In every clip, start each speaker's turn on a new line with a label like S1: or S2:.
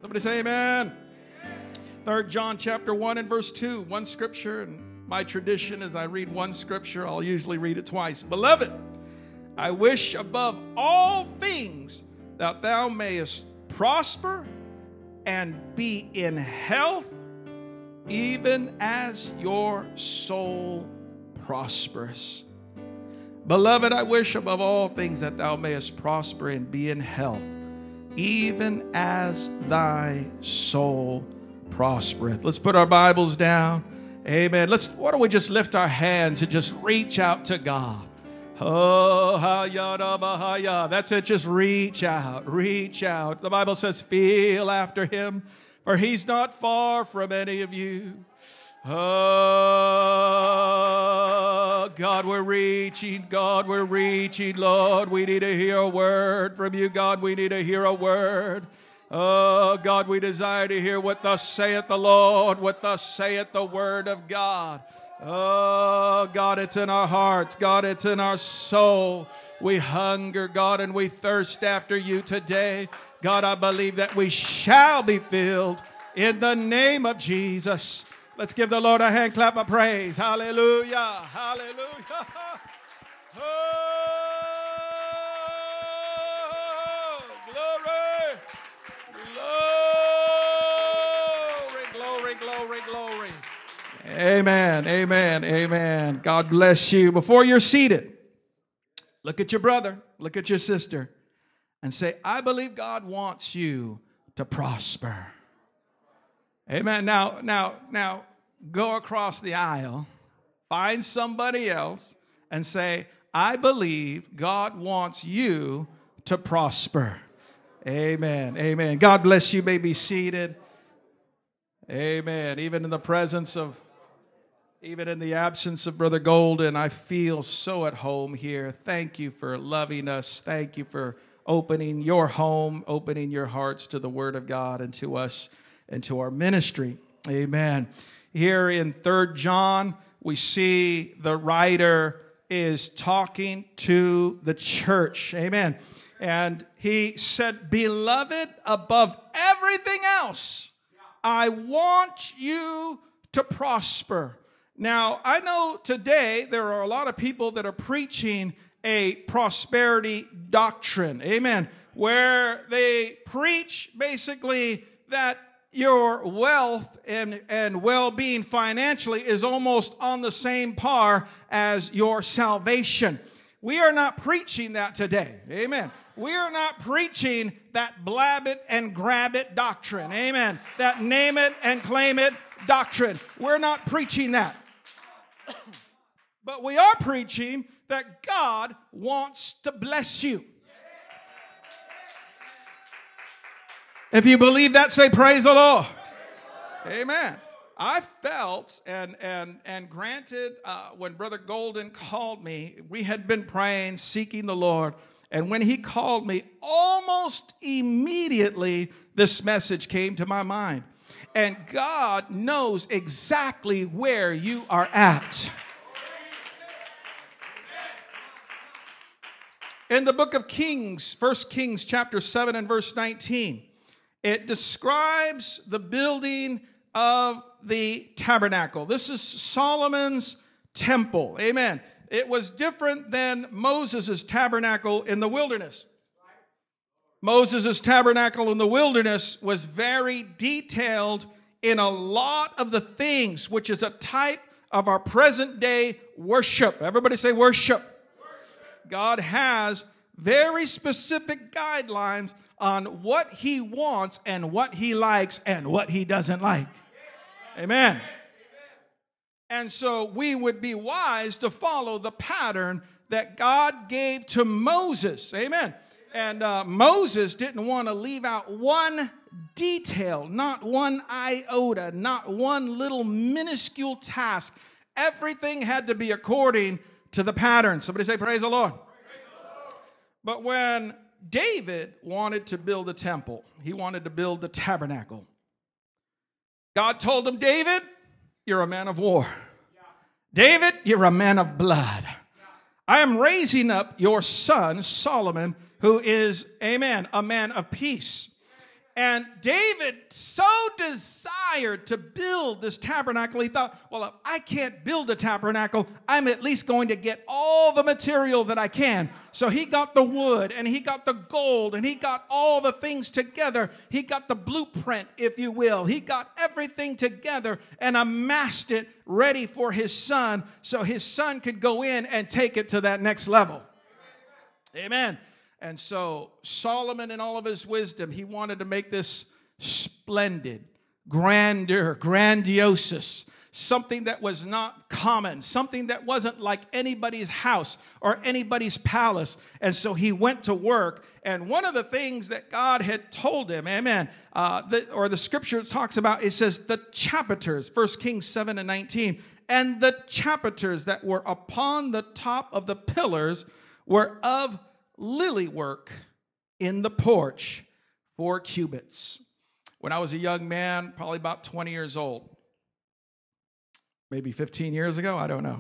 S1: Somebody say amen. 3 John chapter 1 and verse 2. One scripture, and my tradition is I read one scripture. I'll usually read it twice. Beloved, I wish above all things that thou mayest prosper and be in health, even as your soul prospers. Beloved, I wish above all things that thou mayest prosper and be in health, even as thy soul prospereth. Let's put our Bibles down. Amen. Why don't we just lift our hands and just reach out to God? Oh, that's it. Just reach out. Reach out. The Bible says, feel after him, for he's not far from any of you. Oh, God, we're reaching. God, we're reaching. Lord, we need to hear a word from you. God, we need to hear a word. Oh, God, we desire to hear what thus saith the Lord, what thus saith the word of God. Oh, God, it's in our hearts. God, it's in our soul. We hunger, God, and we thirst after you today. God, I believe that we shall be filled in the name of Jesus. Let's give the Lord a hand clap of praise. Hallelujah. Hallelujah. Oh, glory. Glory, glory, glory, glory. Amen, amen, amen. God bless you. Before you're seated, look at your brother, look at your sister, and say, I believe God wants you to prosper. Amen. Now, go across the aisle, find somebody else, and say, I believe God wants you to prosper. Amen, amen. God bless you. You may be seated. Amen. Even in the absence of Brother Golden, I feel so at home here. Thank you for loving us. Thank you for opening your home, opening your hearts to the Word of God and to us and to our ministry. Amen. Here in 3 John, we see the writer is talking to the church. Amen. And he said, beloved, above everything else, I want you to prosper. Now, I know today there are a lot of people that are preaching a prosperity doctrine. Amen. Where they preach basically that your wealth and well-being financially is almost on the same par as your salvation. We are not preaching that today. Amen. We are not preaching that blab it and grab it doctrine. Amen. That name it and claim it doctrine. We're not preaching that. But we are preaching that God wants to bless you. If you believe that, say praise the Lord. Amen. I felt, and granted, when Brother Golden called me, we had been praying, seeking the Lord. And when he called me, almost immediately, this message came to my mind. And God knows exactly where you are at. In the book of Kings, 1 Kings chapter 7 and verse 19, it describes the building of the tabernacle. This is Solomon's temple. Amen. It was different than Moses' tabernacle in the wilderness. Moses' tabernacle in the wilderness was very detailed in a lot of the things, which is a type of our present day worship. Everybody say worship. God has very specific guidelines on what he wants and what he likes and what he doesn't like. Amen. And so we would be wise to follow the pattern that God gave to Moses. Amen. And Moses didn't want to leave out one detail, not one iota, not one little minuscule task. Everything had to be according to the pattern. Somebody say, praise the Lord. Praise the Lord. But when David wanted to build a temple, he wanted to build the tabernacle, God told him, David, you're a man of war. David, you're a man of blood. I am raising up your son, Solomon, who is, amen, a man of peace. And David so desired to build this tabernacle, he thought, well, if I can't build a tabernacle, I'm at least going to get all the material that I can. So he got the wood, and he got the gold, and he got all the things together. He got the blueprint, if you will. He got everything together and amassed it ready for his son, so his son could go in and take it to that next level. Amen. And so Solomon, in all of his wisdom, he wanted to make this splendid, grandeur, grandiose, something that was not common, something that wasn't like anybody's house or anybody's palace. And so he went to work. And one of the things that God had told him, amen, the scripture talks about, it says the chapiters, 1 Kings 7:19, and the chapiters that were upon the top of the pillars were of lily work in the porch, 4 cubits. When I was a young man, probably about 20 years old, maybe 15 years ago, I don't know,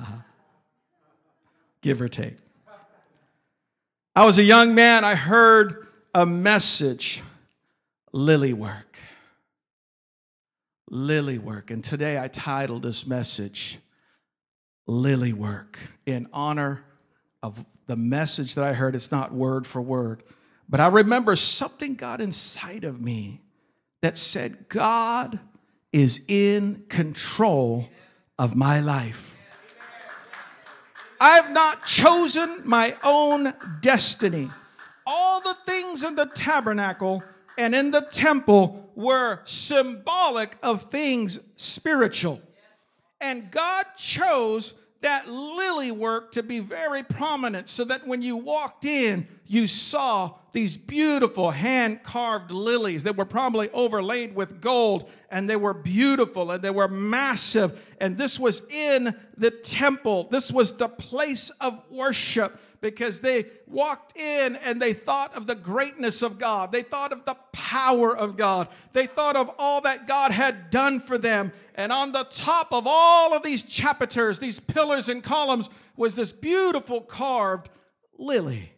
S1: give or take. I was a young man, I heard a message, lily work. Lily work. And today I titled this message, Lily Work, in honor of the message that I heard. It's not word for word, but I remember something got inside of me that said, God is in control of my life. I've not chosen my own destiny. All the things in the tabernacle and in the temple were symbolic of things spiritual. And God chose that lily work to be very prominent, so that when you walked in, you saw these beautiful hand-carved lilies that were probably overlaid with gold, and they were beautiful and they were massive. And this was in the temple. This was the place of worship, because they walked in and they thought of the greatness of God. They thought of the power of God. They thought of all that God had done for them. And on the top of all of these chapiters, these pillars and columns, was this beautiful carved lily.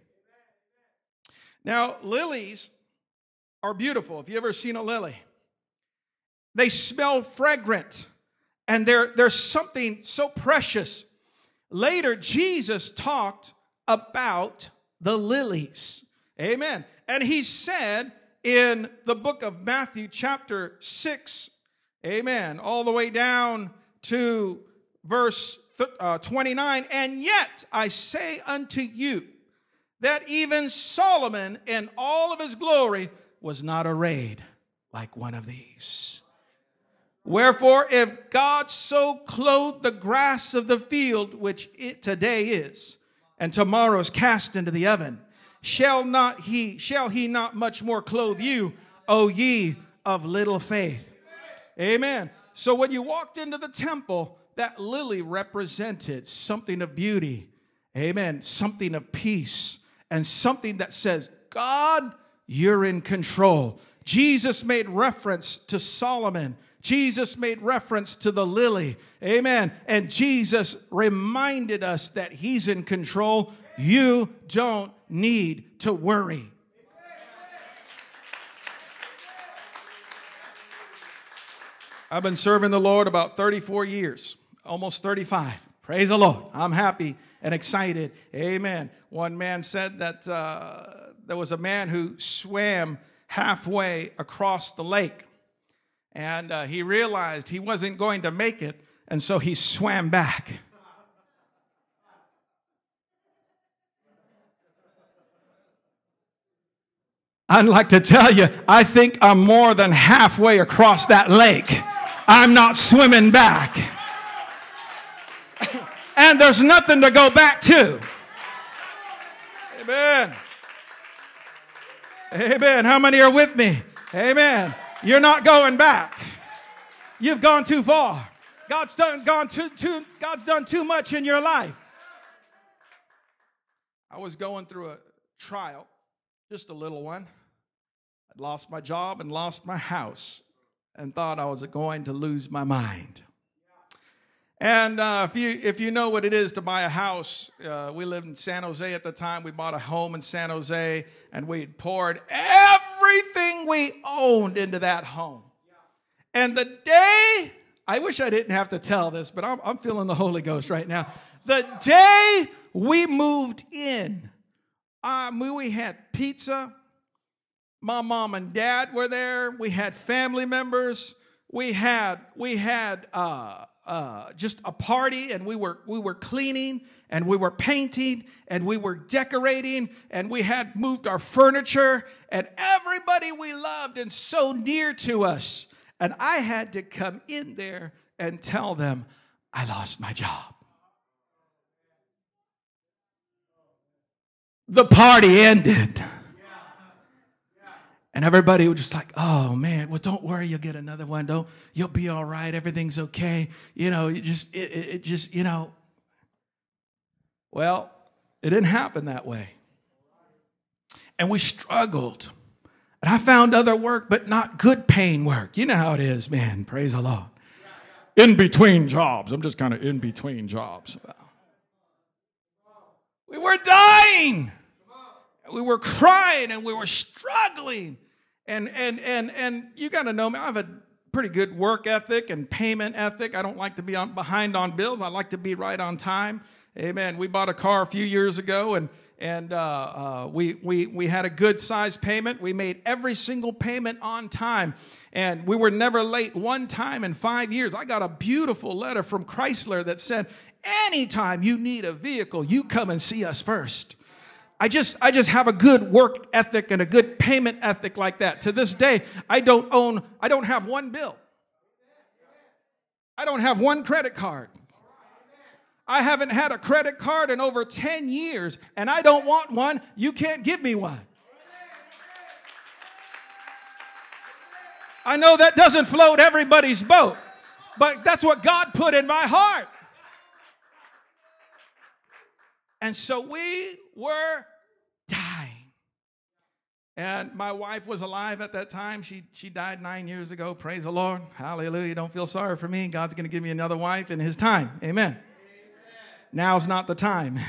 S1: Now, lilies are beautiful. Have you ever seen a lily? They smell fragrant, and there's something so precious. Later, Jesus talked about the lilies. Amen. And he said in the book of Matthew chapter 6, amen, all the way down to verse 29, and yet I say unto you that even Solomon in all of his glory was not arrayed like one of these. Wherefore, if God so clothed the grass of the field, which it today is, and tomorrow is cast into the oven, shall he not much more clothe you, O ye of little faith? Amen. So when you walked into the temple, that lily represented something of beauty. Amen. Something of peace, and something that says, God, you're in control. Jesus made reference to Solomon. Jesus made reference to the lily. Amen. And Jesus reminded us that he's in control. You don't need to worry. I've been serving the Lord about 34 years, almost 35. Praise the Lord. I'm happy and excited. Amen. One man said that there was a man who swam halfway across the lake. And he realized he wasn't going to make it, and so he swam back. I'd like to tell you, I think I'm more than halfway across that lake. I'm not swimming back. And there's nothing to go back to. Amen. Amen. How many are with me? Amen. You're not going back. You've gone too far. God's done too much in your life. I was going through a trial, just a little one. I'd lost my job and lost my house and thought I was going to lose my mind. And if you know what it is to buy a house, we lived in San Jose at the time. We bought a home in San Jose, and we poured everything we owned into that home. And the day, I wish I didn't have to tell this, but I'm feeling the Holy Ghost right now. The day we moved in, we had pizza. My mom and dad were there. We had family members. We had just a party, and we were cleaning, and we were painting, and we were decorating, and we had moved our furniture, and everybody we loved and so near to us. And I had to come in there and tell them I lost my job. The party ended. And everybody was just like, oh, man, well, don't worry. You'll get another one. You'll be all right. Everything's okay. You know, Well, it didn't happen that way. And we struggled. And I found other work, but not good paying work. You know how it is, man. Praise the Lord. In between jobs. I'm just kind of in between jobs. We were dying. We were crying and we were struggling. And you got to know me. I have a pretty good work ethic and payment ethic. I don't like to be behind on bills. I like to be right on time. Amen. We bought a car a few years ago, and we had a good size payment. We made every single payment on time, and we were never late one time in 5 years. I got a beautiful letter from Chrysler that said, anytime you need a vehicle, you come and see us first. I just have a good work ethic and a good payment ethic like that. To this day, I don't have one bill. I don't have one credit card. I haven't had a credit card in over 10 years, and I don't want one. You can't give me one. I know that doesn't float everybody's boat, but that's what God put in my heart. And so we were dying. And my wife was alive at that time. She died 9 years ago. Praise the Lord. Hallelujah. Don't feel sorry for me. God's going to give me another wife in his time. Amen. Now's not the time.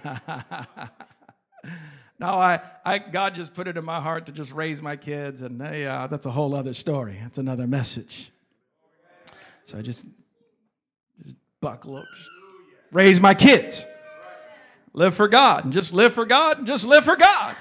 S1: No, God just put it in my heart to just raise my kids, and that's a whole other story. That's another message. So I just buckle up, raise my kids, live for God, and just live for God, and just live for God.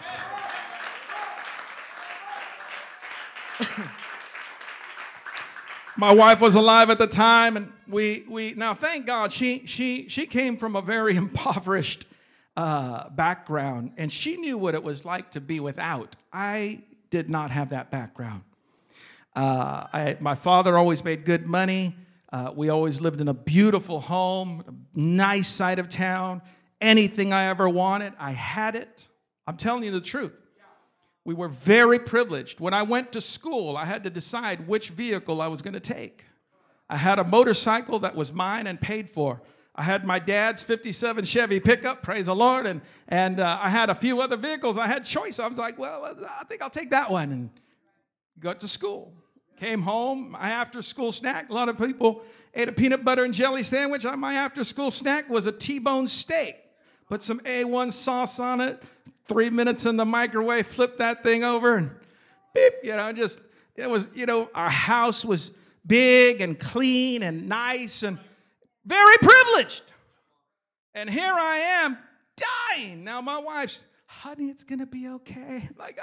S1: My wife was alive at the time, and we now thank God she came from a very impoverished background, and she knew what it was like to be without. I did not have that background. My father always made good money. We always lived in a beautiful home, a nice side of town. Anything I ever wanted, I had it. I'm telling you the truth. We were very privileged. When I went to school, I had to decide which vehicle I was going to take. I had a motorcycle that was mine and paid for. I had my dad's 57 Chevy pickup, praise the Lord, and I had a few other vehicles. I had choice. I was like, well, I think I'll take that one, and got to school. Came home, my after-school snack. A lot of people ate a peanut butter and jelly sandwich. My after-school snack was a T-bone steak. Put some A1 sauce on it. 3 minutes in the microwave, flip that thing over, and beep, our house was big and clean and nice and very privileged. And here I am dying. Now my wife's, honey, it's going to be okay. Like,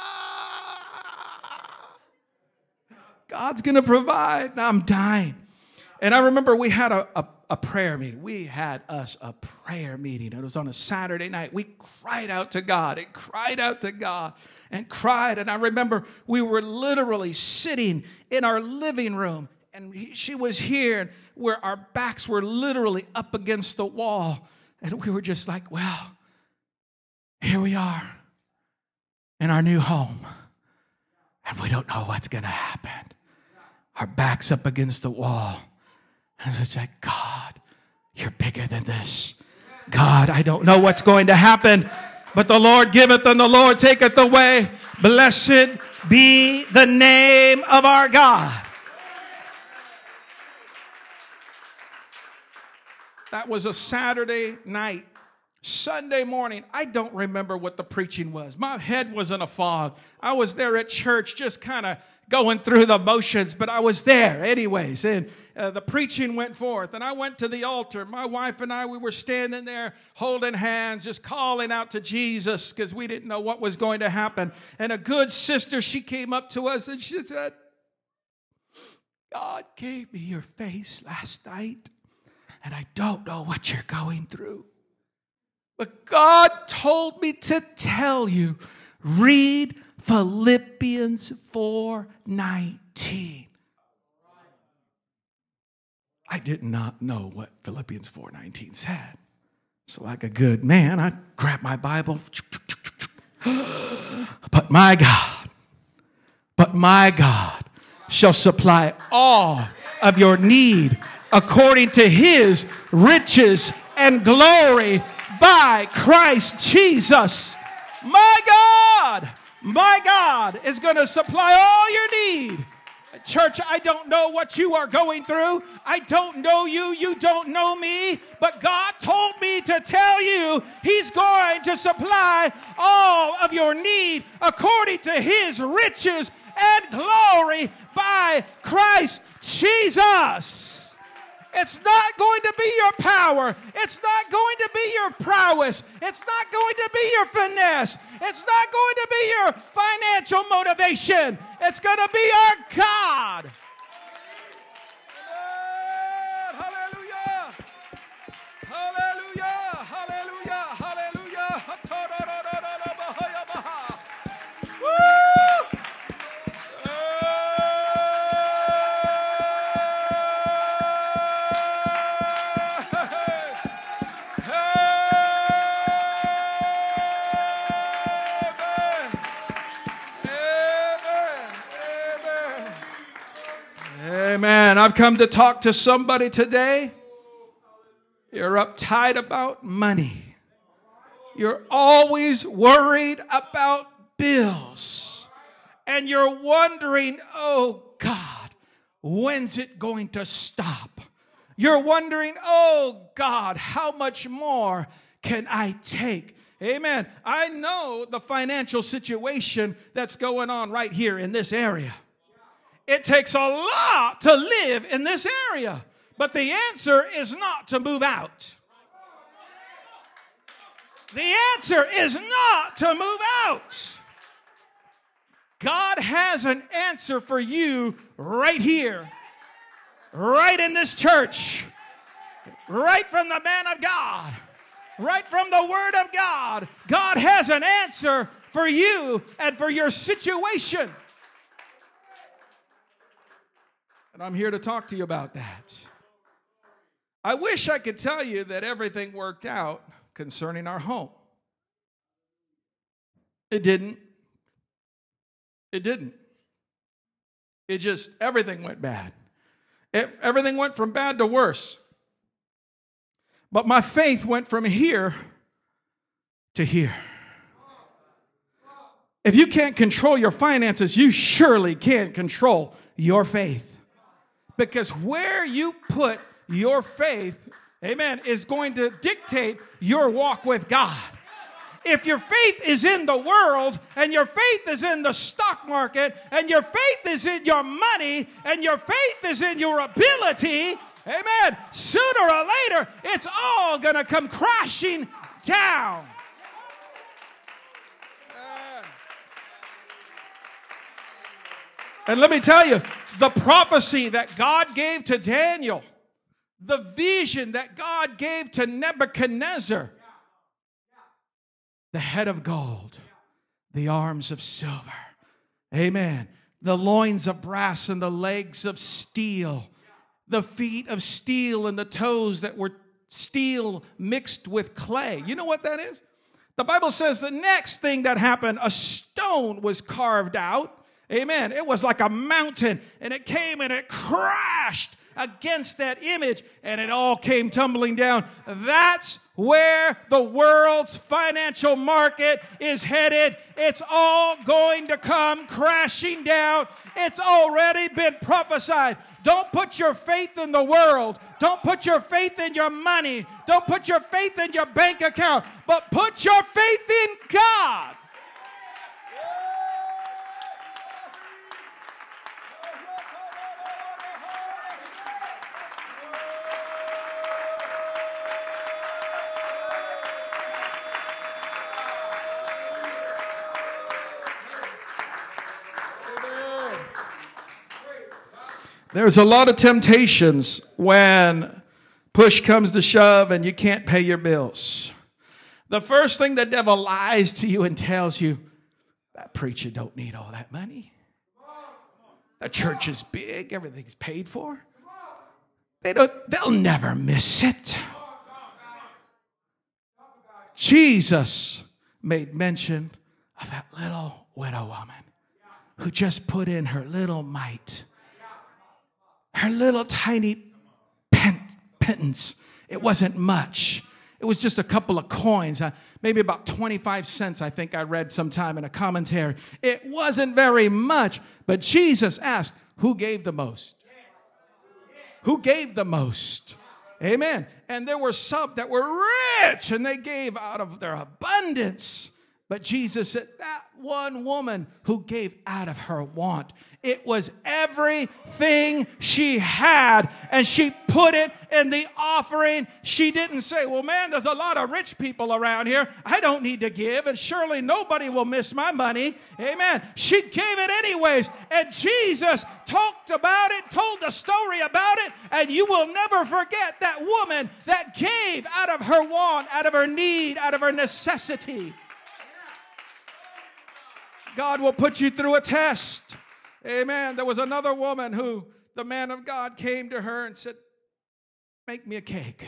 S1: God's going to provide. Now I'm dying. And I remember we had a prayer meeting. We had us a prayer meeting. It was on a Saturday night. We cried out to God and cried out to God and cried. And I remember we were literally sitting in our living room, and she was here, where our backs were literally up against the wall. And we were just like, well, here we are in our new home, and we don't know what's going to happen. Our backs up against the wall. And it's like, God, you're bigger than this. God, I don't know what's going to happen, but the Lord giveth and the Lord taketh away. Blessed be the name of our God. That was a Saturday night. Sunday morning, I don't remember what the preaching was. My head was in a fog. I was there at church just kind of going through the motions, but I was there anyways. And the preaching went forth, and I went to the altar. My wife and I, we were standing there holding hands, just calling out to Jesus because we didn't know what was going to happen. And a good sister, she came up to us and she said, God gave me your face last night, and I don't know what you're going through. But God told me to tell you, read Philippians 4:19. I did not know what Philippians 4:19 said. So like a good man, I grabbed my Bible. But my God shall supply all of your need according to his riches and glory by Christ Jesus. My God is going to supply all your need. Church, I don't know what you are going through. I don't know you. You don't know me. But God told me to tell you he's going to supply all of your need according to his riches and glory by Christ Jesus. It's not going to be your power. It's not going to be your prowess. It's not going to be your finesse. It's not going to be your financial motivation. It's going to be our God. Hallelujah. Hallelujah. Hallelujah. Hallelujah. Woo! Amen. I've come to talk to somebody today. You're uptight about money. You're always worried about bills. And you're wondering, oh God, when's it going to stop? You're wondering, oh God, how much more can I take? Amen. I know the financial situation that's going on right here in this area. It takes a lot to live in this area. But the answer is not to move out. The answer is not to move out. God has an answer for you right here, right in this church, right from the man of God, right from the Word of God. God has an answer for you and for your situation. And I'm here to talk to you about that. I wish I could tell you that everything worked out concerning our home. It didn't. It didn't. It just, everything went bad. Everything went from bad to worse. But my faith went from here to here. If you can't control your finances, you surely can't control your faith. Because where you put your faith, amen, is going to dictate your walk with God. If your faith is in the world, and your faith is in the stock market, and your faith is in your money, and your faith is in your ability, amen, sooner or later, it's all going to come crashing down. And let me tell you, the prophecy that God gave to Daniel, the vision that God gave to Nebuchadnezzar, the head of gold, the arms of silver, amen, the loins of brass and the legs of steel, the feet of steel and the toes that were steel mixed with clay. You know what that is? The Bible says the next thing that happened, a stone was carved out. Amen. It was like a mountain, and it came and it crashed against that image, and it all came tumbling down. That's where the world's financial market is headed. It's all going to come crashing down. It's already been prophesied. Don't put your faith in the world. Don't put your faith in your money. Don't put your faith in your bank account, but put your faith in God. There's a lot of temptations when push comes to shove and you can't pay your bills. The first thing the devil lies to you and tells you, that preacher don't need all that money. The church is big, everything's paid for. They'll never miss it. Jesus made mention of that little widow woman who just put in her little mite. Her little tiny pittance. It wasn't much. It was just a couple of coins, maybe about 25 cents, I think I read sometime in a commentary. It wasn't very much, but Jesus asked, who gave the most? Who gave the most? Amen. And there were some that were rich, and they gave out of their abundance. But Jesus said, that one woman who gave out of her want, it was everything she had, and she put it in the offering. She didn't say, well, man, there's a lot of rich people around here. I don't need to give, and surely nobody will miss my money. Amen. She gave it anyways, and Jesus talked about it, told the story about it, and you will never forget that woman that gave out of her want, out of her need, out of her necessity. God will put you through a test. Amen. There was another woman who the man of God came to her and said, make me a cake.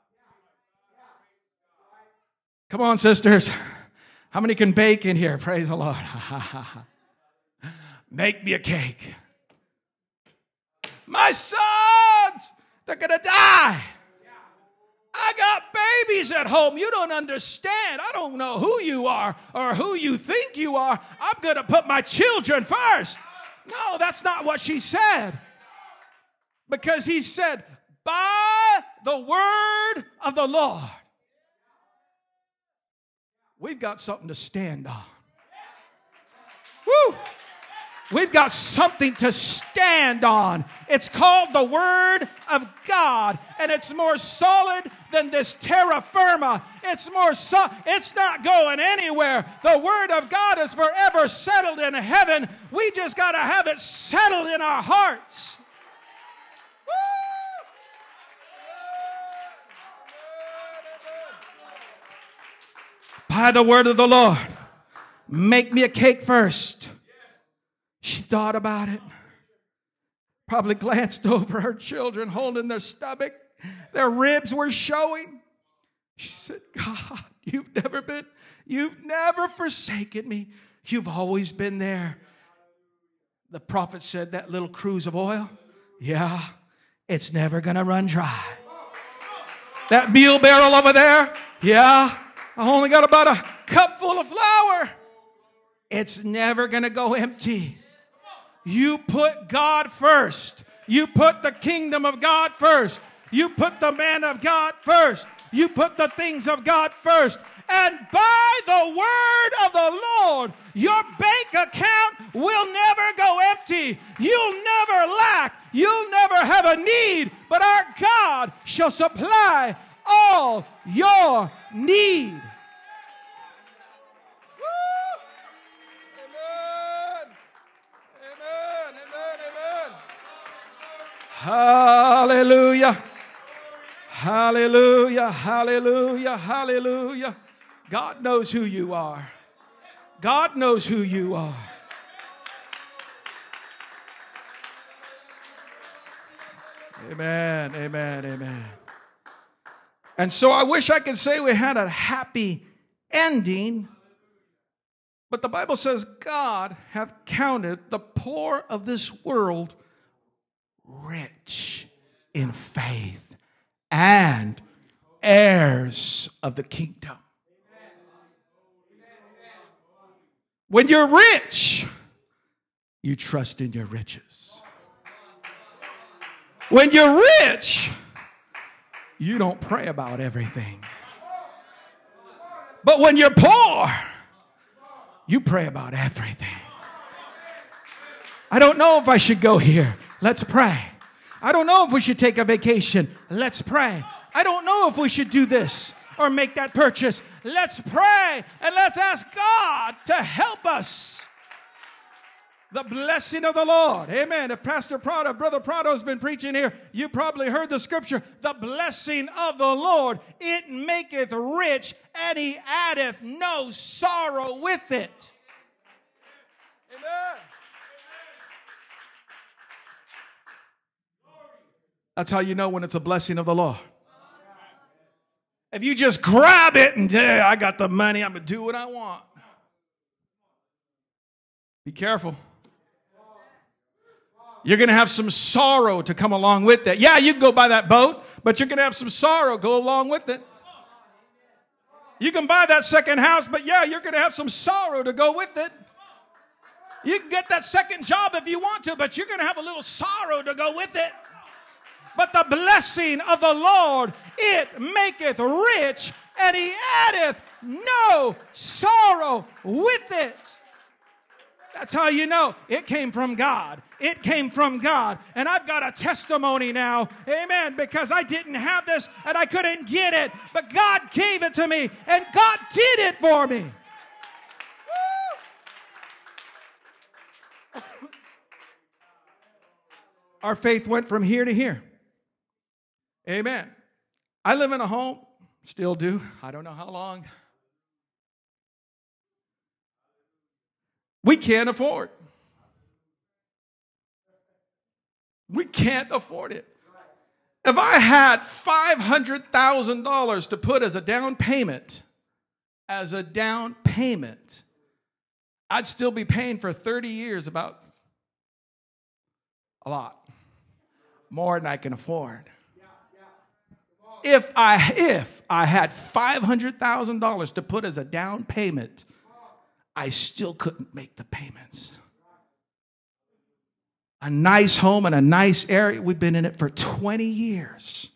S1: Come on, sisters. How many can bake in here? Praise the Lord. Make me a cake. My sons, they're going to die. I got babies at home. You don't understand. I don't know who you are or who you think you are. I'm going to put my children first. No, that's not what she said. Because he said, by the word of the Lord, we've got something to stand on. Woo! We've got something to stand on. It's called the Word of God, and it's more solid than this terra firma. It's not going anywhere. The Word of God is forever settled in heaven. We just got to have it settled in our hearts. Woo! By the word of the Lord, make me a cake first. She thought about it, probably glanced over her children holding their stomach. Their ribs were showing. She said, God, you've never forsaken me. You've always been there. The prophet said, that little cruse of oil, yeah, it's never going to run dry. That meal barrel over there, yeah, I only got about a cup full of flour. It's never going to go empty. You put God first. You put the kingdom of God first. You put the man of God first. You put the things of God first. And by the word of the Lord, your bank account will never go empty. You'll never lack. You'll never have a need. But our God shall supply all your need. Hallelujah. Hallelujah. Hallelujah. Hallelujah. God knows who you are. God knows who you are. Amen. Amen. Amen. And so I wish I could say we had a happy ending, but the Bible says God hath counted the poor of this world rich in faith and heirs of the kingdom. When you're rich, you trust in your riches. When you're rich, you don't pray about everything. But when you're poor, you pray about everything. I don't know if I should go here. Let's pray. I don't know if we should take a vacation. Let's pray. I don't know if we should do this or make that purchase. Let's pray and let's ask God to help us. The blessing of the Lord. Amen. If Pastor Prado, Brother Prado has been preaching here, you probably heard the scripture. The blessing of the Lord, it maketh rich, and he addeth no sorrow with it. Amen. That's how you know when it's a blessing of the Lord. If you just grab it and say, I got the money, I'm going to do what I want. Be careful. You're going to have some sorrow to come along with that. Yeah, you can go buy that boat, but you're going to have some sorrow go along with it. You can buy that second house, but yeah, you're going to have some sorrow to go with it. You can get that second job if you want to, but you're going to have a little sorrow to go with it. But the blessing of the Lord, it maketh rich, and he addeth no sorrow with it. That's how you know it came from God. It came from God. And I've got a testimony now. Amen. Because I didn't have this and I couldn't get it. But God gave it to me. And God did it for me. Our faith went from here to here. Amen. I live in a home. Still do. I don't know how long. We can't afford. We can't afford it. If I had $500,000 to put as a down payment, I'd still be paying for 30 years about a lot more than I can afford. If I had $500,000 to put as a down payment, I still couldn't make the payments. A nice home in a nice area. We've been in it for 20 years.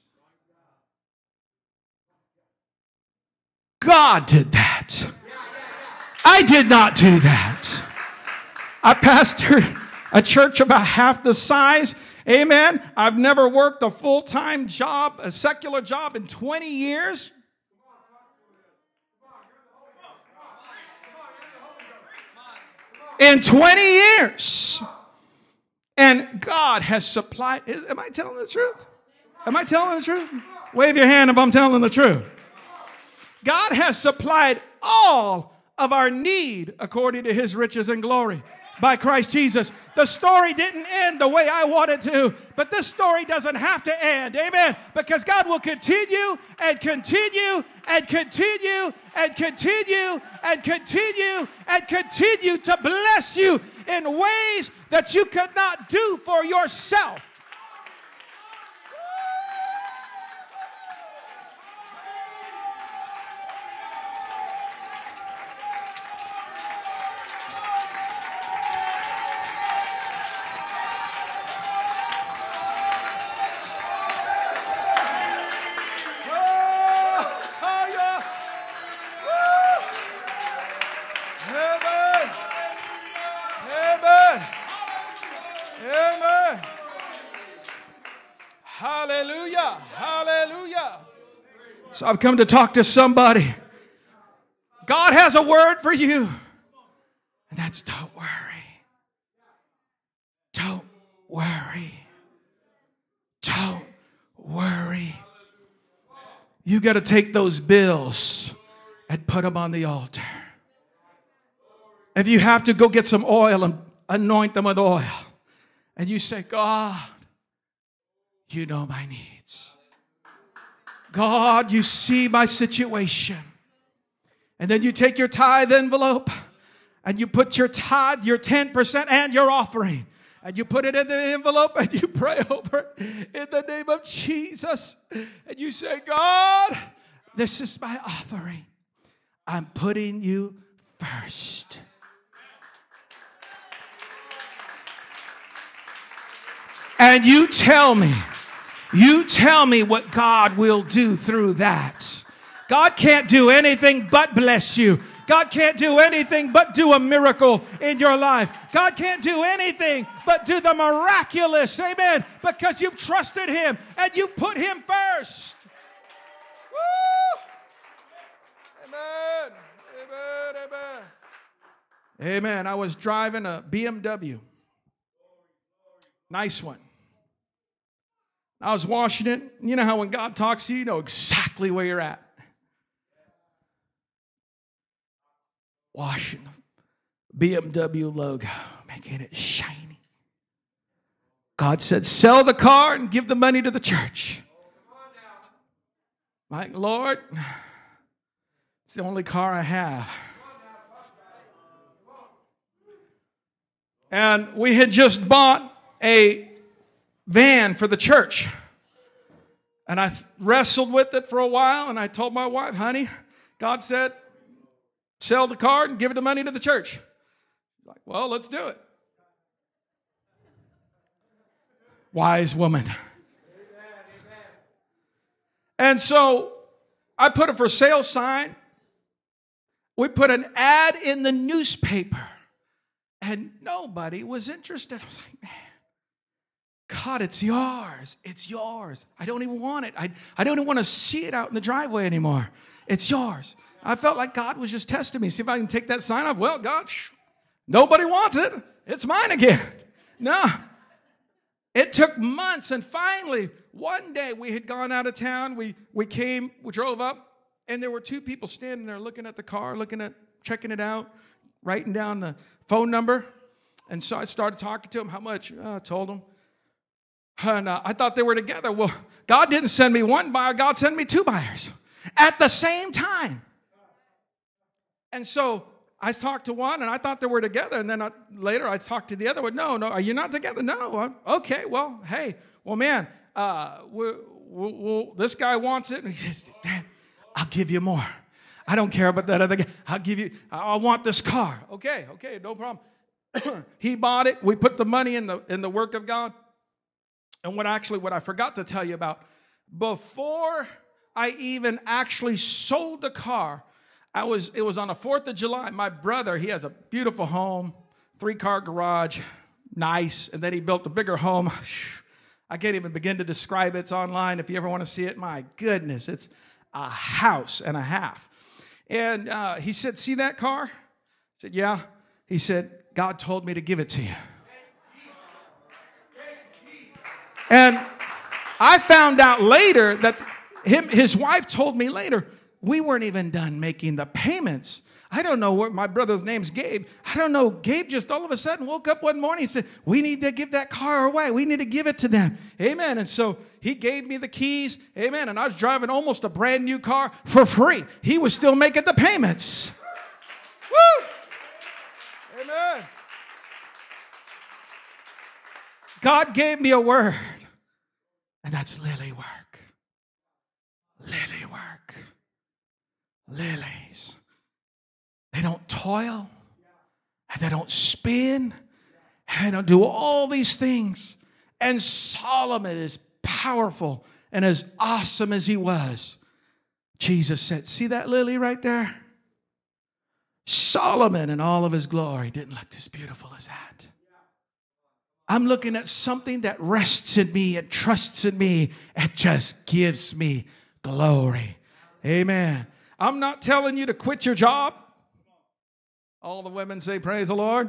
S1: God did that. I did not do that. I pastored a church about half the size. Amen. I've never worked a full-time job, a secular job in 20 years. In 20 years. And God has supplied. Am I telling the truth? Am I telling the truth? Wave your hand if I'm telling the truth. God has supplied all of our need according to his riches and glory by Christ Jesus. The story didn't end the way I wanted to, but this story doesn't have to end. Amen. Because God will continue and continue and continue and continue and continue and continue to bless you in ways that you could not do for yourself. Hallelujah. Hallelujah. So I've come to talk to somebody. God has a word for you. And that's don't worry. Don't worry. Don't worry. You got to take those bills and put them on the altar. If you have to go get some oil and anoint them with oil. And you say, God, you know my needs. God, you see my situation. And then you take your tithe envelope and you put your tithe, your 10% and your offering. And you put it in the envelope and you pray over it in the name of Jesus. And you say, God, this is my offering. I'm putting you first. And you tell me what God will do through that. God can't do anything but bless you. God can't do anything but do a miracle in your life. God can't do anything but do the miraculous. Amen. Because you've trusted Him and you put Him first. Woo! Amen. Amen. Amen. Amen. I was driving a BMW. Nice one. I was washing it. You know how when God talks to you, you know exactly where you're at. Washing the BMW logo, making it shiny. God said, sell the car and give the money to the church. Like, Lord, it's the only car I have. And we had just bought a van for the church. And I wrestled with it for a while, and I told my wife, honey, God said, sell the car and give the money to the church. Like, well, let's do it. Wise woman. And so I put a for sale sign. We put an ad in the newspaper, and nobody was interested. I was like, man, God, it's yours. It's yours. I don't even want it. I don't even want to see it out in the driveway anymore. It's yours. I felt like God was just testing me. See if I can take that sign off. Well, God, nobody wants it. It's mine again. No. It took months. And finally, one day we had gone out of town. We drove up, and there were two people standing there looking at the car, checking it out, writing down the phone number. And so I started talking to them. How much? I told them. And I thought they were together. Well, God didn't send me one buyer. God sent me two buyers at the same time. And so I talked to one, and I thought they were together. And then later I talked to the other one. No, are you not together? No. Okay, well, hey, well, man, this guy wants it. And he says, man, I'll give you more. I don't care about that other guy. I want this car. Okay, no problem. He bought it. We put the money in the work of God. And what I forgot to tell you about, before I even actually sold the car, it was on the 4th of July. My brother, he has a beautiful home, 3-car garage, nice. And then he built a bigger home. I can't even begin to describe it. It's online. If you ever want to see it, my goodness, it's a house and a half. And he said, see that car? I said, yeah. He said, God told me to give it to you. And I found out later that his wife told me later, we weren't even done making the payments. I don't know what my brother's name's Gabe. I don't know. Gabe just all of a sudden woke up one morning and said, we need to give that car away. We need to give it to them. Amen. And so he gave me the keys. Amen. And I was driving almost a brand new car for free. He was still making the payments. Woo! Amen. God gave me a word. And that's lily work. Lily work. Lilies. They don't toil. And they don't spin. And they don't do all these things. And Solomon is powerful and as awesome as he was. Jesus said, see that lily right there? Solomon in all of his glory didn't look as beautiful as that. I'm looking at something that rests in me and trusts in me and just gives me glory. Amen. I'm not telling you to quit your job. All the women say, praise the Lord.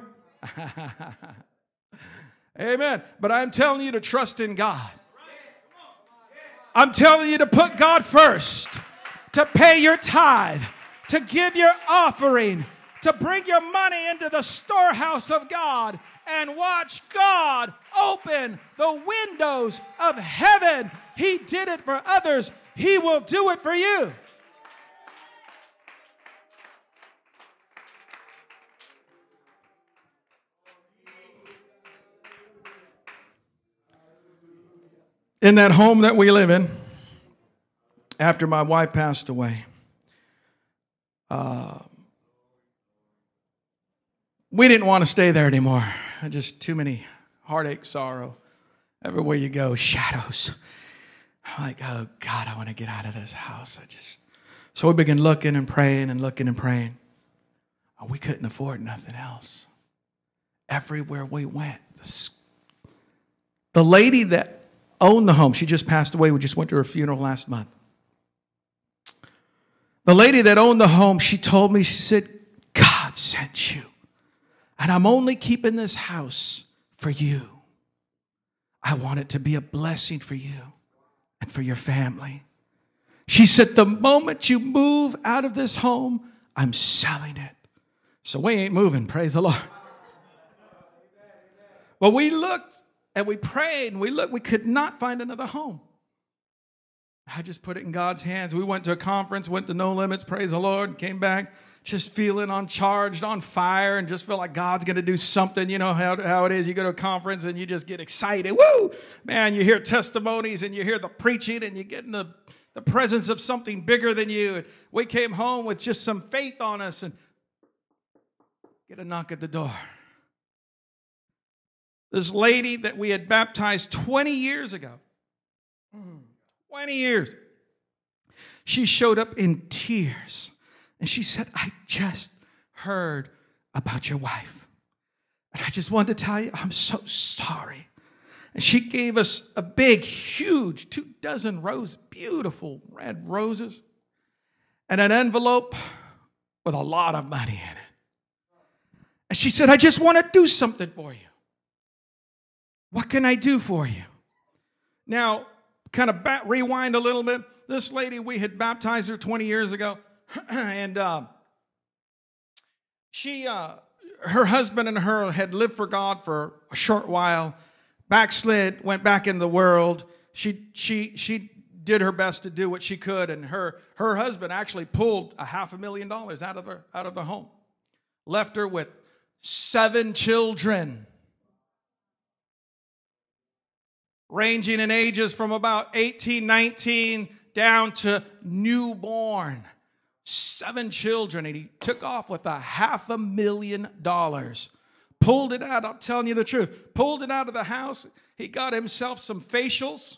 S1: Amen. But I'm telling you to trust in God. I'm telling you to put God first, to pay your tithe, to give your offering, to bring your money into the storehouse of God and watch God open the windows of heaven. He did it for others. He will do it for you. in that home that we live in, after my wife passed away, we didn't want to stay there anymore. Just too many heartache, sorrow. Everywhere you go, shadows. I'm like, oh God, I want to get out of this house. So we began looking and praying and looking and praying. We couldn't afford nothing else. Everywhere we went, the lady that owned the home, she just passed away. We just went to her funeral last month. The lady that owned the home, she told me, she said, God sent you. And I'm only keeping this house for you. I want it to be a blessing for you and for your family. She said, the moment you move out of this home, I'm selling it. So we ain't moving, praise the Lord. But we looked and we prayed and we looked. We could not find another home. I just put it in God's hands. We went to a conference, went to No Limits, praise the Lord, came back just feeling uncharged, on fire, and just feel like God's going to do something. You know how it is. You go to a conference and you just get excited. Woo! Man, you hear testimonies and you hear the preaching and you get in the presence of something bigger than you. And we came home with just some faith on us and get a knock at the door. This lady that we had baptized 20 years ago, 20 years, she showed up in tears. And she said, I just heard about your wife. And I just wanted to tell you, I'm so sorry. And she gave us a big, huge 24 roses, beautiful red roses, and an envelope with a lot of money in it. And she said, I just want to do something for you. What can I do for you? Now, kind of rewind a little bit. This lady, we had baptized her 20 years ago. And her husband and her had lived for God for a short while, backslid, went back in the world. She did her best to do what she could, and her husband actually pulled $500,000 out of the home, left her with 7 children, ranging in ages from about 18, 19 down to newborn. 7 children, and he took off with $500,000. Pulled it out, I'm telling you the truth. Pulled it out of the house. He got himself some facials,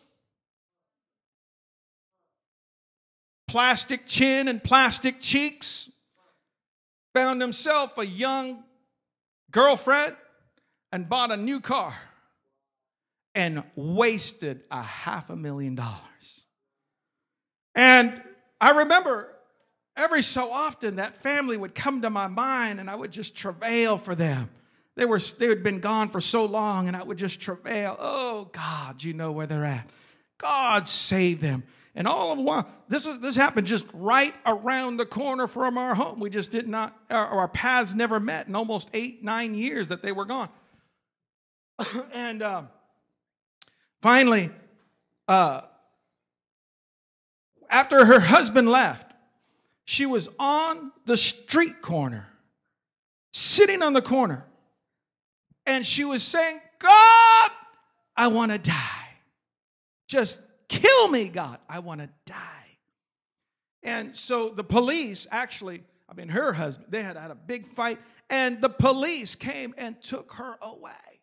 S1: plastic chin and plastic cheeks. Found himself a young girlfriend and bought a new car and wasted $500,000. And I remember every so often, that family would come to my mind, and I would just travail for them. They had been gone for so long, and I would just travail. Oh, God, you know where they're at. God save them. And all of a while, this happened just right around the corner from our home. We just did not, our paths never met in almost 8, 9 years that they were gone. And finally, after her husband left, she was on the street corner, sitting on the corner, and she was saying, God, I want to die. Just kill me, God. I want to die. And so the police her husband, they had a big fight, and the police came and took her away.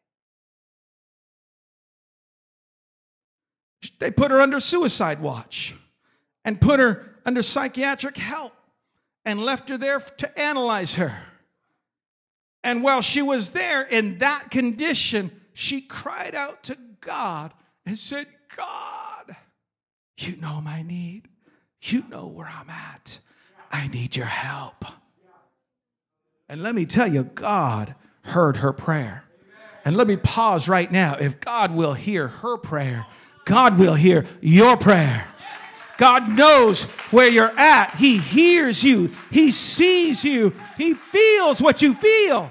S1: They put her under suicide watch and put her under psychiatric help and left her there to analyze her. And while she was there in that condition, she cried out to God and said, God, you know my need. You know where I'm at. I need your help. And let me tell you, God heard her prayer. And let me pause right now. If God will hear her prayer, God will hear your prayer. God knows where you're at. He hears you. He sees you. He feels what you feel.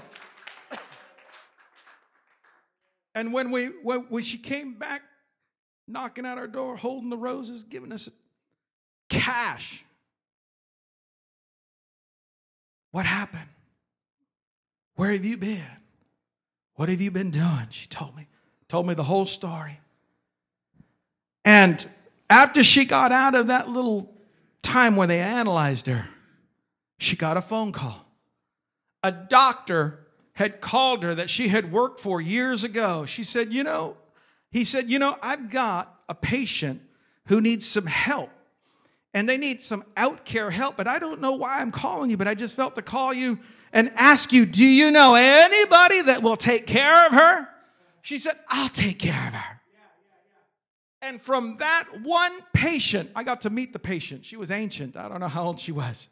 S1: And when she came back, knocking at our door, holding the roses, giving us cash, what happened? Where have you been? What have you been doing? She told me the whole story. And after she got out of that little time where they analyzed her, she got a phone call. A doctor had called her that she had worked for years ago. She said, he said, I've got a patient who needs some help. And they need some outcare help. But I don't know why I'm calling you, but I just felt to call you and ask you, do you know anybody that will take care of her? She said, I'll take care of her. And from that one patient, I got to meet the patient. She was ancient. I don't know how old she was.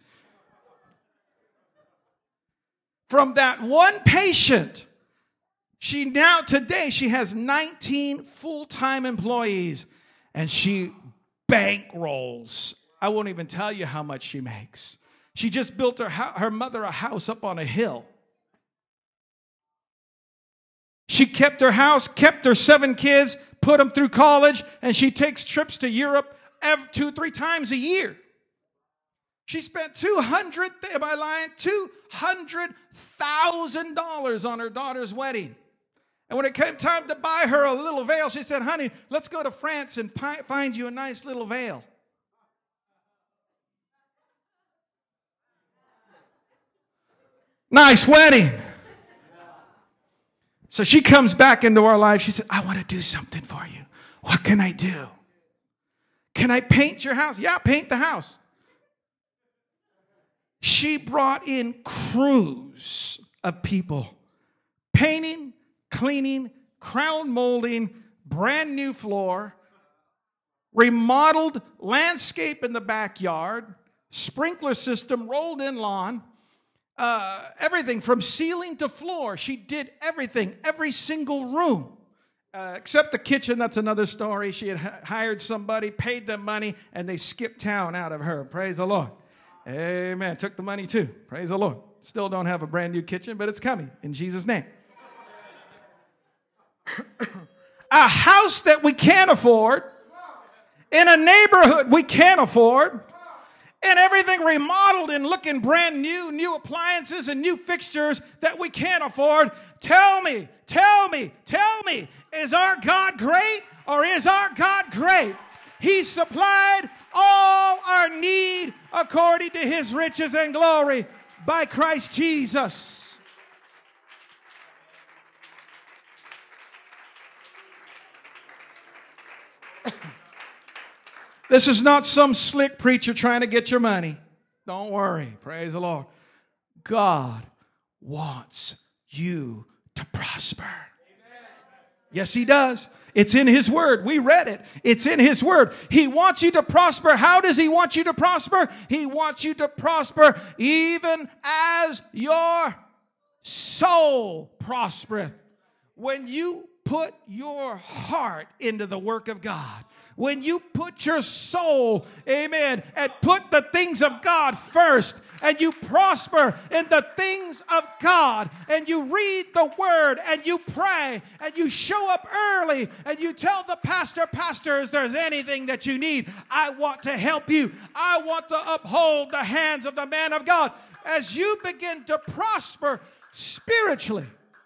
S1: From that one patient, today she has 19 full-time employees, and she bankrolls. I won't even tell you how much she makes. She just built her mother a house up on a hill. She kept her house, kept her 7 kids, put them through college, and she takes trips to Europe 2-3 times a year. She spent $200,000 on her daughter's wedding. And when it came time to buy her a little veil, she said, honey, let's go to France and find you a nice little veil. Nice wedding. So she comes back into our life. She said, I want to do something for you. What can I do? Can I paint your house? Yeah, paint the house. She brought in crews of people, painting, cleaning, crown molding, brand new floor, remodeled landscape in the backyard, sprinkler system, rolled in lawn, everything from ceiling to floor. She did everything, every single room, except the kitchen. That's another story. She had hired somebody, paid them money, and they skipped town out of her. Praise the Lord. Amen. Took the money too. Praise the Lord. Still don't have a brand new kitchen, but it's coming in Jesus' name. A house that we can't afford, in a neighborhood we can't afford, and everything remodeled and looking brand new, new appliances and new fixtures that we can't afford. Tell me, is our God great or is our God great? He supplied all our need according to his riches and glory by Christ Jesus. This is not some slick preacher trying to get your money. Don't worry. Praise the Lord. God wants you to prosper. Yes, he does. It's in his word. We read it. It's in his word. He wants you to prosper. How does he want you to prosper? He wants you to prosper even as your soul prospereth. When you put your heart into the work of God, when you put your soul, amen, and put the things of God first, and you prosper in the things of God, and you read the word, and you pray, and you show up early, and you tell the pastor, if there's anything that you need, I want to help you. I want to uphold the hands of the man of God. As you begin to prosper spiritually,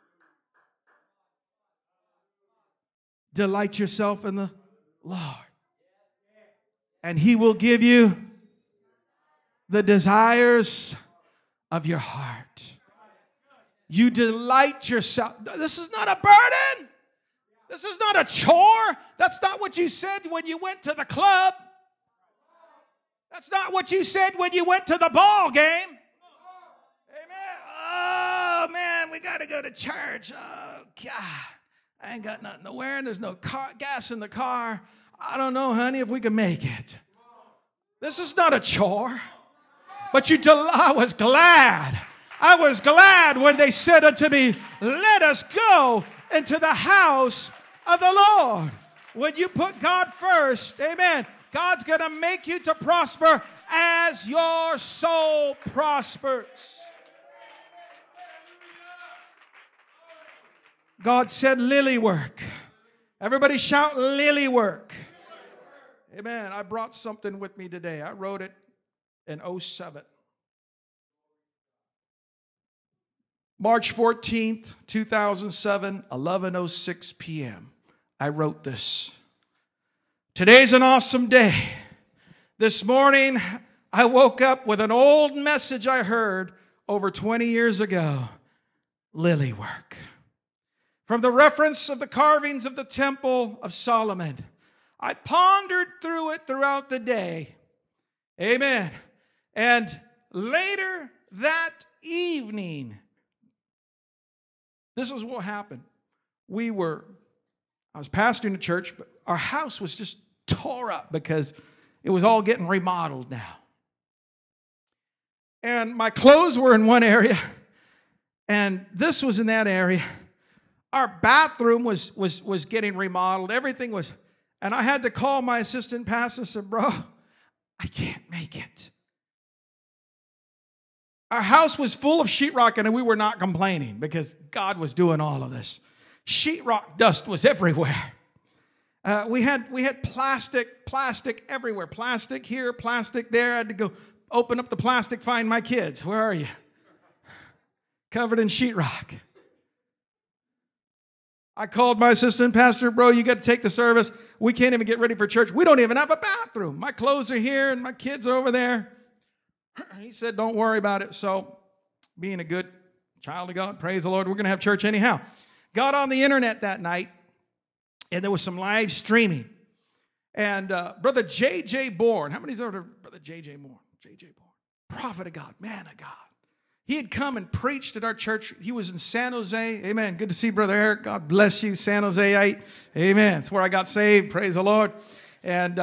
S1: delight yourself in the Lord, and he will give you the desires of your heart. You delight yourself. This is not a burden. This is not a chore. That's not what you said when you went to the club. That's not what you said when you went to the ball game. Amen. Oh, man, we got to go to church. Oh, God. I ain't got nothing to wear, and there's no gas in the car. I don't know, honey, if we can make it. This is not a chore. But I was glad. I was glad when they said unto me, let us go into the house of the Lord. When you put God first, amen, God's going to make you to prosper as your soul prospers. God said lily work. Everybody shout lily work. Amen. I brought something with me today. I wrote it in 2007. March 14th, 2007, 11:06 p.m. I wrote this. Today's an awesome day. This morning, I woke up with an old message I heard over 20 years ago. Lily work. From the reference of the carvings of the Temple of Solomon. I pondered through it throughout the day. Amen. And later that evening, this is what happened. I was pastoring the church, but our house was just tore up because it was all getting remodeled now. And my clothes were in one area, and this was in that area. Our bathroom was getting remodeled. Everything was, and I had to call my assistant pastor and said, bro, I can't make it. Our house was full of sheetrock, and we were not complaining because God was doing all of this. Sheetrock dust was everywhere. We had plastic everywhere. Plastic here, plastic there. I had to go open up the plastic, find my kids. Where are you? Covered in sheetrock. I called my assistant pastor, bro, you got to take the service. We can't even get ready for church. We don't even have a bathroom. My clothes are here and my kids are over there. He said, don't worry about it. So being a good child of God, praise the Lord, we're going to have church anyhow. Got on the internet that night, and there was some live streaming. And Brother J.J. Bourne, how many's heard of Brother J.J. Bourne? J.J. Bourne, prophet of God, man of God. He had come and preached at our church. He was in San Jose. Amen. Good to see Brother Eric. God bless you, San Joseite. Amen. That's where I got saved. Praise the Lord. And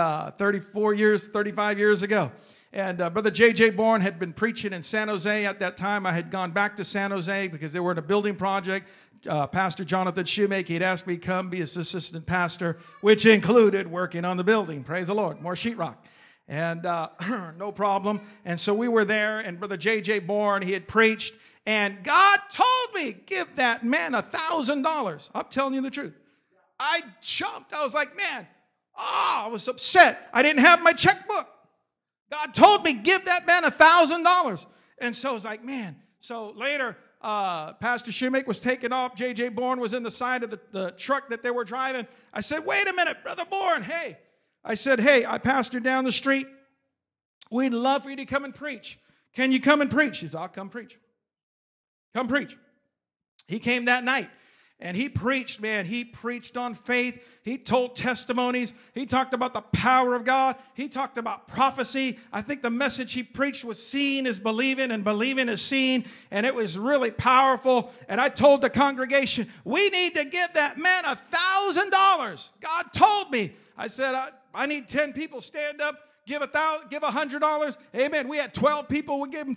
S1: 35 years ago. And Brother J.J. Bourne had been preaching in San Jose at that time. I had gone back to San Jose because they were in a building project. Pastor Jonathan Shoemake, he'd asked me to come be his assistant pastor, which included working on the building. Praise the Lord. More sheetrock. And no problem. And so we were there, and Brother J.J. Bourne, he had preached. And God told me, give that man $1,000. I'm telling you the truth. I jumped. I was like, man, I was upset. I didn't have my checkbook. God told me, give that man $1,000. And so I was like, man. So later, Pastor Shoemake was taken off. J.J. Bourne was in the side of the truck that they were driving. I said, wait a minute, Brother Bourne, hey. I said, hey, I pastor down the street. We'd love for you to come and preach. Can you come and preach? He said, I'll come preach. Come preach. He came that night. And he preached, man. He preached on faith. He told testimonies. He talked about the power of God. He talked about prophecy. I think the message he preached was seeing is believing and believing is seeing. And it was really powerful. And I told the congregation, we need to give that man $1,000. God told me. I said, I need 10 people stand up. Give $100. Amen. We had 12 people. We gave them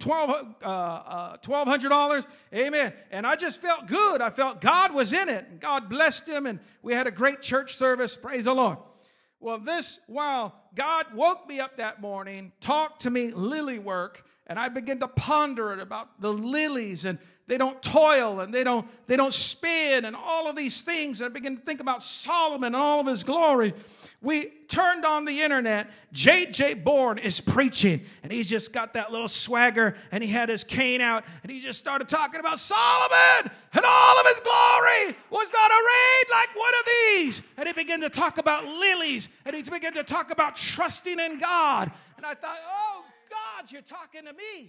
S1: $1,200. Amen. And I just felt good. I felt God was in it. And God blessed him. And we had a great church service. Praise the Lord. Well, while God woke me up that morning, talked to me lily work, and I began to ponder it about the lilies, and they don't toil, and they don't spin, and all of these things. And I began to think about Solomon and all of his glory. We turned on the internet. J.J. Bourne is preaching, and he's just got that little swagger, and he had his cane out, and he just started talking about Solomon and all of his glory was not arrayed like one of these. And he began to talk about lilies, and he began to talk about trusting in God. And I thought, oh, God, you're talking to me.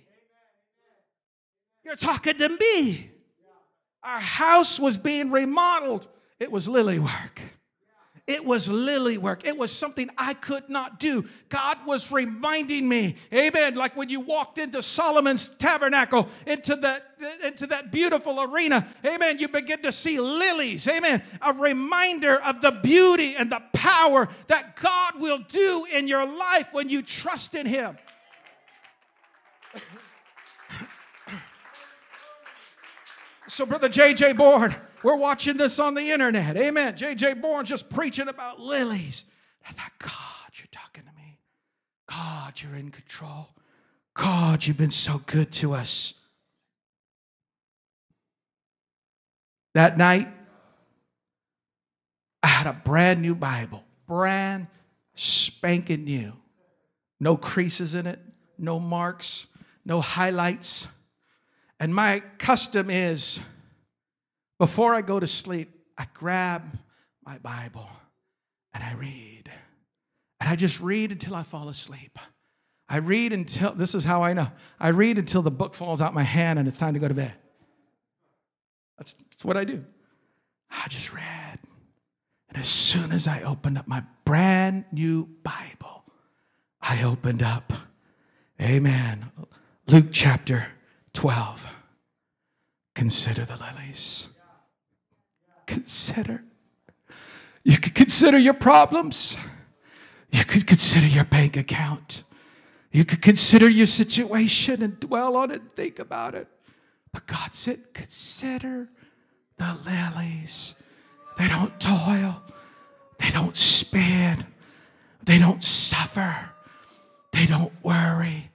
S1: You're talking to me. Our house was being remodeled. It was lily work. It was lily work. It was something I could not do. God was reminding me, amen, like when you walked into Solomon's tabernacle, into that beautiful arena, amen, you begin to see lilies, amen, a reminder of the beauty and the power that God will do in your life when you trust in him. So Brother J.J. Bourne, we're watching this on the internet. Amen. J.J. Bourne just preaching about lilies. I thought, God, you're talking to me. God, you're in control. God, you've been so good to us. That night, I had a brand new Bible. Brand spanking new. No creases in it. No marks. No highlights. And my custom is, before I go to sleep, I grab my Bible and I read. And I just read until I fall asleep. I read until, this is how I know, I read until the book falls out my hand and it's time to go to bed. That's what I do. I just read. And as soon as I opened up my brand new Bible, I opened up, amen, Luke chapter 12. Consider the lilies. Consider. You could consider your problems. You could consider your bank account. You could consider your situation and dwell on it and think about it. But God said, consider the lilies. They don't toil. They don't spin. They don't suffer. They don't worry.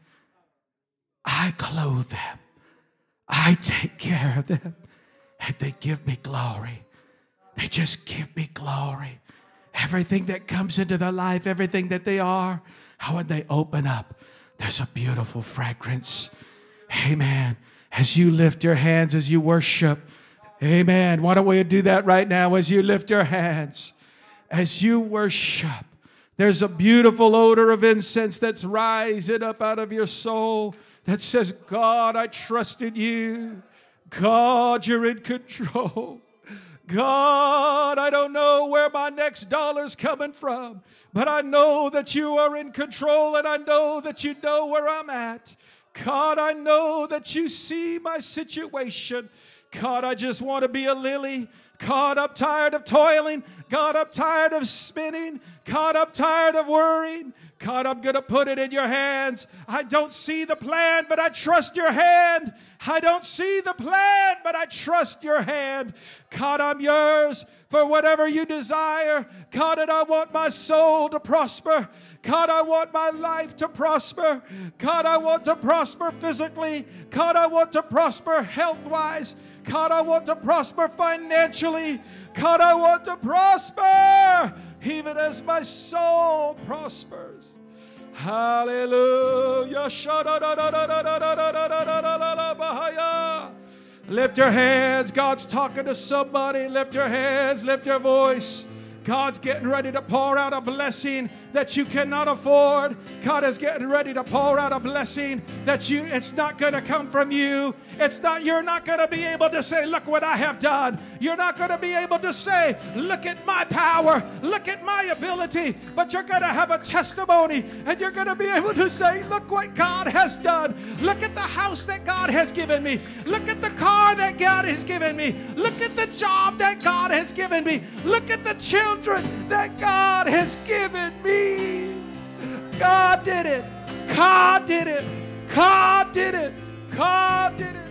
S1: I clothe them. I take care of them. And they give me glory. They just give me glory. Everything that comes into their life, everything that they are, how when they open up, there's a beautiful fragrance. Amen. As you lift your hands, as you worship, amen. Why don't we do that right now as you lift your hands? As you worship, there's a beautiful odor of incense that's rising up out of your soul that says, God, I trust in you. God, you're in control. God, I don't know where my next dollar's coming from, but I know that you are in control, and I know that you know where I'm at. God, I know that you see my situation. God, I just want to be a lily. God, I'm tired of toiling. God, I'm tired of spinning. God, I'm tired of worrying. God, I'm going to put it in your hands. I don't see the plan, but I trust your hand. I don't see the plan, but I trust your hand. God, I'm yours for whatever you desire. God, and I want my soul to prosper. God, I want my life to prosper. God, I want to prosper physically. God, I want to prosper health-wise. God, I want to prosper financially. God, I want to prosper even as my soul prospers. Hallelujah. Lift your hands. God's talking to somebody. Lift your hands. Lift your voice. God's getting ready to pour out a blessing that you cannot afford. God is getting ready to pour out a blessing that it's not going to come from you. You're not going to be able to say, look what I have done. You're not going to be able to say, look at my power, look at my ability. But you're going to have a testimony, and you're going to be able to say, look what God has done. Look at the house that God has given me. Look at the car that God has given me. Look at the job that God has given me. Look at the children that God has given me. God did it. God did it. God did it. God did it.